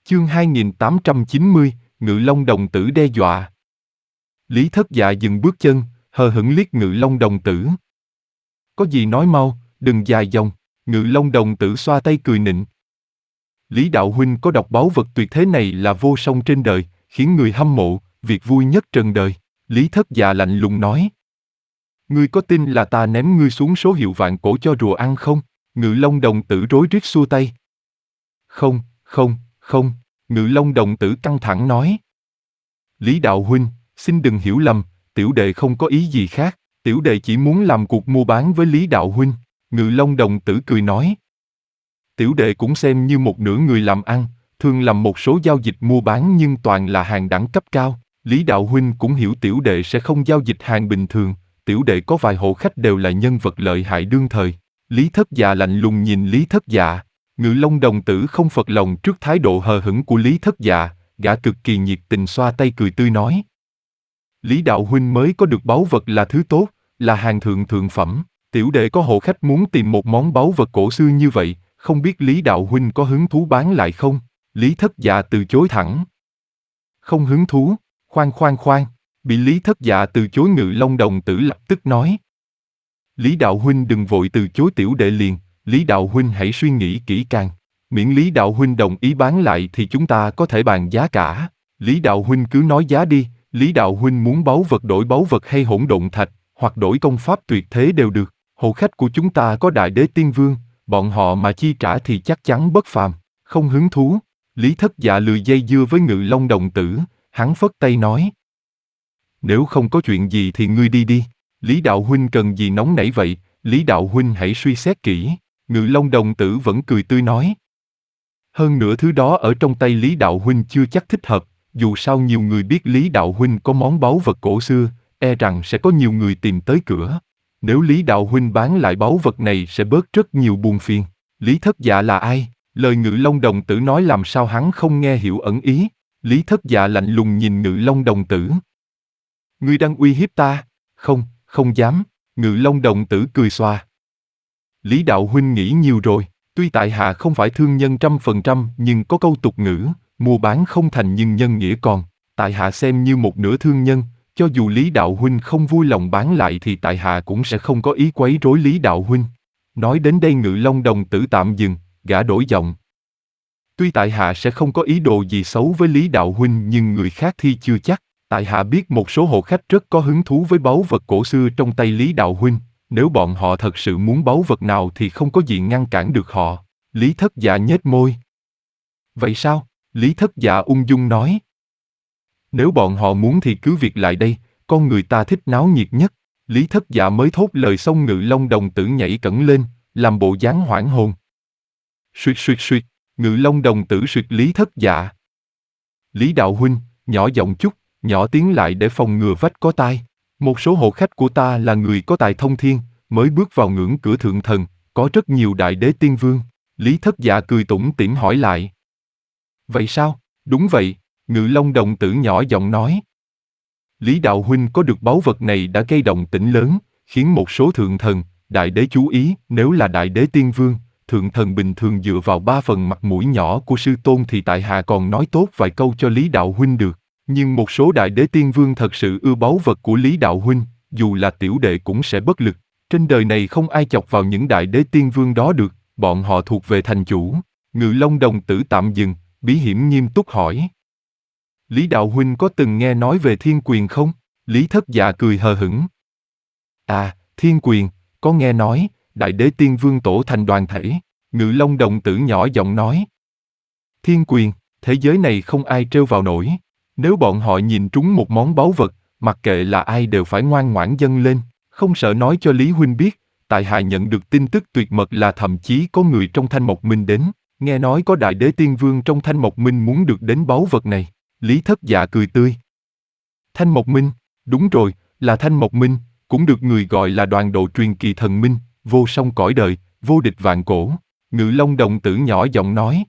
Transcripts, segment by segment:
Chương 2890, Ngự Long đồng tử đe dọa. Lý Thất Dạ dừng bước chân, hờ hững liếc Ngự Long đồng tử. Có gì nói mau, đừng dài dòng. Ngự Long đồng tử xoa tay cười nịnh. Lý đạo huynh có độc báu vật tuyệt thế này là vô song trên đời, khiến người hâm mộ, việc vui nhất trần đời. Lý Thất Dạ lạnh lùng nói. Ngươi có tin là ta ném ngươi xuống số hiệu vạn cổ cho rùa ăn không? Ngự Long đồng tử rối rít xua tay. Không, không. Ngự Long đồng tử căng thẳng nói. Lý đạo huynh, xin đừng hiểu lầm, tiểu đệ không có ý gì khác, tiểu đệ chỉ muốn làm cuộc mua bán với Lý đạo huynh. Ngự Long đồng tử cười nói. Tiểu đệ cũng xem như một nửa người làm ăn, thường làm một số giao dịch mua bán nhưng toàn là hàng đẳng cấp cao. Lý đạo huynh cũng hiểu tiểu đệ sẽ không giao dịch hàng bình thường, tiểu đệ có vài hộ khách đều là nhân vật lợi hại đương thời. Lý Thất Dạ lạnh lùng nhìn Lý Thất Dạ. Ngự Long đồng tử không phật lòng trước thái độ hờ hững của Lý Thất Dạ, gã cực kỳ nhiệt tình xoa tay cười tươi nói. Lý đạo huynh mới có được báu vật là thứ tốt, là hàng thượng phẩm. Tiểu đệ có hộ khách muốn tìm một món báu vật cổ xưa như vậy, không biết Lý đạo huynh có hứng thú bán lại không? Lý Thất Dạ từ chối thẳng. Không hứng thú, khoan. Bị Lý Thất Dạ từ chối. Ngự Long đồng tử lập tức nói. Lý đạo huynh đừng vội từ chối tiểu đệ liền, Lý đạo huynh hãy suy nghĩ kỹ càng. Miễn Lý đạo huynh đồng ý bán lại thì chúng ta có thể bàn giá cả. Lý đạo huynh cứ nói giá đi, Lý đạo huynh muốn báu vật đổi báu vật hay hỗn độn thạch, hoặc đổi công pháp tuyệt thế đều được. Hộ khách của chúng ta có Đại Đế Tiên Vương, bọn họ mà chi trả thì chắc chắn bất phàm. Không hứng thú. Lý Thất Dạ lười dây dưa với Ngự Long đồng tử, hắn phất tay nói. Nếu không có chuyện gì thì ngươi đi. Lý đạo huynh cần gì nóng nảy vậy, Lý đạo huynh hãy suy xét kỹ. Ngự Long đồng tử vẫn cười tươi nói. Hơn nữa thứ đó ở trong tay Lý đạo huynh chưa chắc thích hợp, dù sao nhiều người biết Lý đạo huynh có món báu vật cổ xưa, e rằng sẽ có nhiều người tìm tới cửa. Nếu Lý đạo huynh bán lại báu vật này sẽ bớt rất nhiều buồn phiền. Lý Thất Dạ là ai? Lời Ngự Long đồng tử nói làm sao hắn không nghe hiểu ẩn ý. Lý Thất Dạ lạnh lùng nhìn Ngự Long đồng tử. Ngươi đang uy hiếp ta? Không dám. Ngự Long đồng tử cười xòa. Lý đạo huynh nghĩ nhiều rồi, tuy tại hạ không phải thương nhân 100% nhưng có câu tục ngữ, mua bán không thành nhưng nhân nghĩa còn, tại hạ xem như một nửa thương nhân, cho dù Lý đạo huynh không vui lòng bán lại thì tại hạ cũng sẽ không có ý quấy rối Lý đạo huynh. Nói đến đây Ngự Long đồng tử tạm dừng, gã đổi giọng. Tuy tại hạ sẽ không có ý đồ gì xấu với Lý đạo huynh nhưng người khác thì chưa chắc. Tại hạ biết một số hộ khách rất có hứng thú với báu vật cổ xưa trong tay Lý đạo huynh, nếu bọn họ thật sự muốn báu vật nào thì không có gì ngăn cản được họ. Lý Thất Dạ nhếch môi. Vậy sao? Lý Thất Dạ ung dung nói. Nếu bọn họ muốn thì cứ việc lại đây, con người ta thích náo nhiệt nhất. Lý Thất Dạ mới thốt lời xong Ngự Long đồng tử nhảy cẫng lên, làm bộ dáng hoảng hồn. Suýt. Ngự Long đồng tử suýt Lý Thất Dạ. Lý đạo huynh, nhỏ giọng chút, nhỏ tiếng lại để phòng ngừa vách có tai. Một số hộ khách của ta là người có tài thông thiên, mới bước vào ngưỡng cửa thượng thần, có rất nhiều Đại Đế Tiên Vương. Lý Thất Dạ cười tủm tỉm hỏi lại. Vậy sao? Đúng vậy, Ngự Long đồng tử nhỏ giọng nói. Lý đạo huynh có được báu vật này đã gây động tĩnh lớn, khiến một số thượng thần, Đại Đế chú ý. Nếu là Đại Đế Tiên Vương, thượng thần bình thường dựa vào 3 phần mặt mũi nhỏ của sư tôn thì tại hạ còn nói tốt vài câu cho Lý đạo huynh được. Nhưng một số Đại Đế Tiên Vương thật sự ưa báu vật của Lý đạo huynh, dù là tiểu đệ cũng sẽ bất lực. Trên đời này không ai chọc vào những Đại Đế Tiên Vương đó được, bọn họ thuộc về thành chủ. Ngự Long đồng tử tạm dừng, bí hiểm nghiêm túc hỏi. Lý đạo huynh có từng nghe nói về thiên quyền không? Lý Thất Dạ cười hờ hững. À, thiên quyền, có nghe nói, Đại Đế Tiên Vương tổ thành đoàn thể. Ngự Long đồng tử nhỏ giọng nói. Thiên quyền, thế giới này không ai trêu vào nổi. Nếu bọn họ nhìn trúng một món báu vật, mặc kệ là ai đều phải ngoan ngoãn dâng lên, không sợ nói cho Lý huynh biết. Tại hạ nhận được tin tức tuyệt mật là thậm chí có người trong Thanh Mộc Minh đến, nghe nói có Đại Đế Tiên Vương trong Thanh Mộc Minh muốn được đến báu vật này. Lý Thất Dạ cười tươi. Thanh Mộc Minh, đúng rồi, là Thanh Mộc Minh, cũng được người gọi là đoàn độ truyền kỳ thần minh, vô song cõi đời, vô địch vạn cổ. Ngự Long đồng tử nhỏ giọng nói.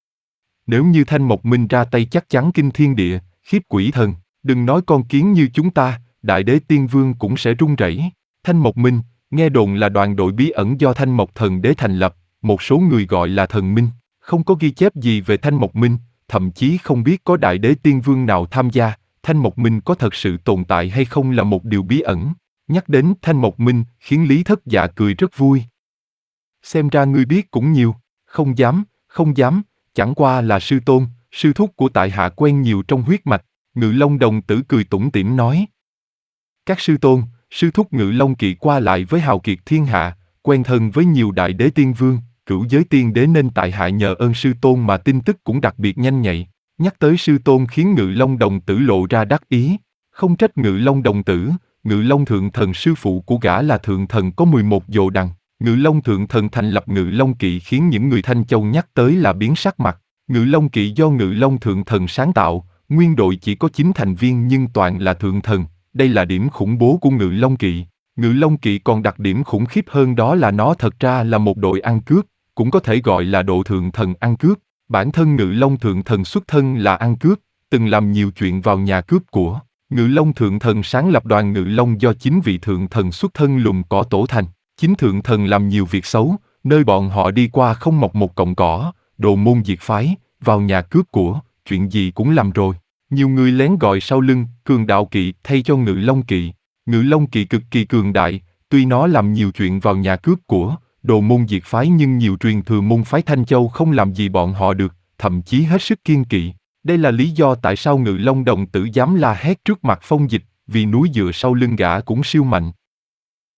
Nếu như Thanh Mộc Minh ra tay chắc chắn kinh thiên địa, khiếp quỷ thần, đừng nói con kiến như chúng ta, Đại Đế Tiên Vương cũng sẽ run rẩy. Thanh Mộc Minh, nghe đồn là đoàn đội bí ẩn do Thanh Mộc Thần Đế thành lập, một số người gọi là thần minh, không có ghi chép gì về Thanh Mộc Minh, thậm chí không biết có đại đế tiên vương nào tham gia, Thanh Mộc Minh có thật sự tồn tại hay không là một điều bí ẩn. Nhắc đến Thanh Mộc Minh, khiến Lý Thất Dạ cười rất vui. Xem ra ngươi biết cũng nhiều, không dám, chẳng qua là sư tôn, sư thúc của tại hạ quen nhiều trong huyết mạch, Ngự Long đồng tử cười tủm tỉm nói. Các sư tôn, sư thúc Ngự Long Kỵ qua lại với hào kiệt thiên hạ, quen thân với nhiều đại đế tiên vương, cửu giới tiên đế nên tại hạ nhờ ơn sư tôn mà tin tức cũng đặc biệt nhanh nhạy. Nhắc tới sư tôn khiến Ngự Long đồng tử lộ ra đắc ý. Không trách Ngự Long đồng tử, Ngự Long thượng thần sư phụ của gã là thượng thần có 11 dồ đằng. Ngự Long thượng thần thành lập Ngự Long Kỵ khiến những người Thanh Châu nhắc tới là biến sắc mặt. Ngự Long Kỵ do Ngự Long thượng thần sáng tạo, nguyên đội chỉ có 9 thành viên nhưng toàn là thượng thần. Đây là điểm khủng bố của Ngự Long Kỵ. Ngự Long Kỵ còn đặc điểm khủng khiếp hơn đó là nó thật ra là một đội ăn cướp, cũng có thể gọi là độ thượng thần ăn cướp. Bản thân Ngự Long thượng thần xuất thân là ăn cướp, từng làm nhiều chuyện vào nhà cướp của. Ngự Long thượng thần sáng lập đoàn Ngự Long do 9 vị thượng thần xuất thân lùm cỏ tổ thành. 9 thượng thần làm nhiều việc xấu, nơi bọn họ đi qua không mọc một cọng cỏ, đồ môn diệt phái, vào nhà cướp của, chuyện gì cũng làm rồi. Nhiều người lén gọi sau lưng, Cường Đạo Kỵ thay cho Ngự Long Kỵ. Ngự Long Kỵ cực kỳ cường đại, tuy nó làm nhiều chuyện vào nhà cướp của, đồ môn diệt phái nhưng nhiều truyền thừa môn phái Thanh Châu không làm gì bọn họ được, thậm chí hết sức kiêng kỵ. Đây là lý do tại sao Ngự Long đồng tử dám la hét trước mặt Phong Dịch, vì núi dựa sau lưng gã cũng siêu mạnh.